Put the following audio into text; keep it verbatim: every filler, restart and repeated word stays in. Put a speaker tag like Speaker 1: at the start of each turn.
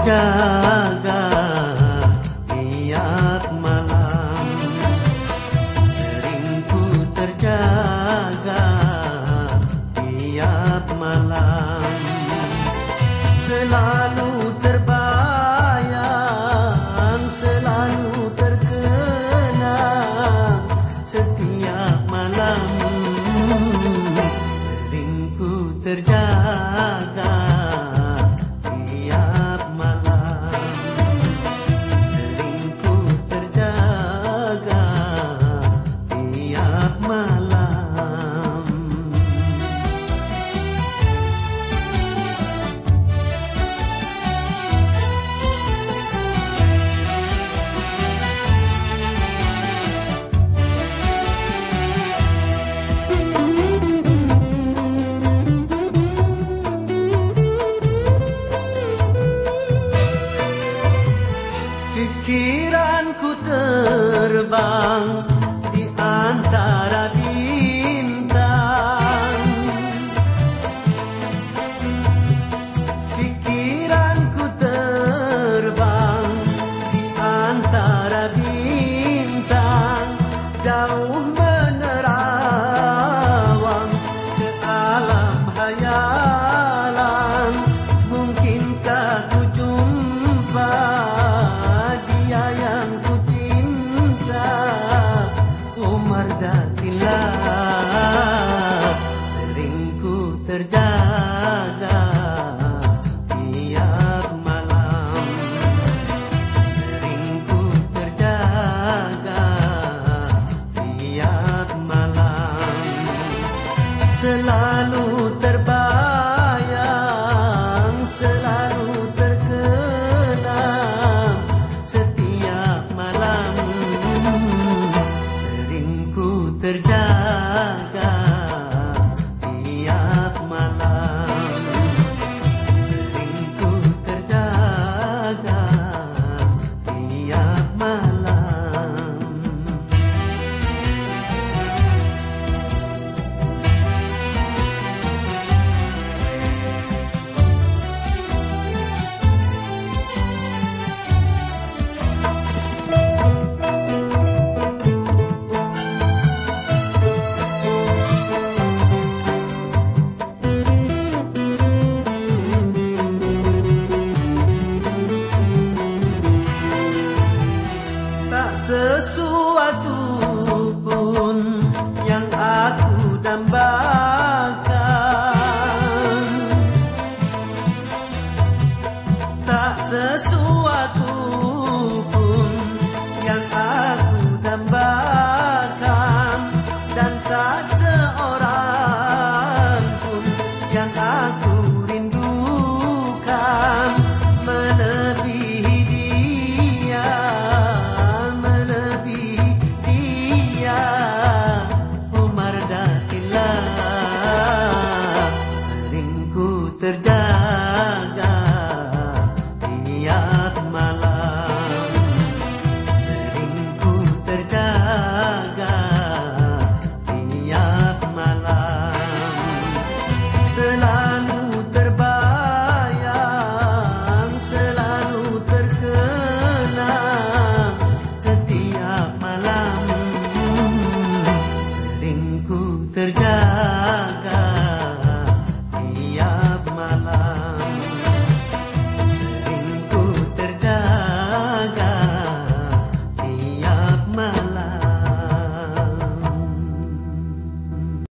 Speaker 1: terjaga tiap malam, sering ku terjaga tiap malam, selalu terbayang, selalu terkenang setiap malam, sering ku terjaga tiap malam, sering ku terjaga tiap malam. Pikiranku terbang di antara bintang, pikiranku terbang di antara bintang, jauh menerawang ke alam hayalan. Mungkinkah ku jumpa dia yang ku cinta, Umar Datillah, sering ku terjaga tiap malam, sering ku terjaga tiap malam, selalu terbayang, selalu terkenang setiap malam, sering ku terjaga tiap malam, sering ku terjaga tiap malam. Tak sesuatu pun yang aku dambakan, tak sesuatu pun yang aku dambakan, dan tak seorang pun yang aku rindukan melebihi dia, melebihi dia, Umar Datillah, sering ku terjaga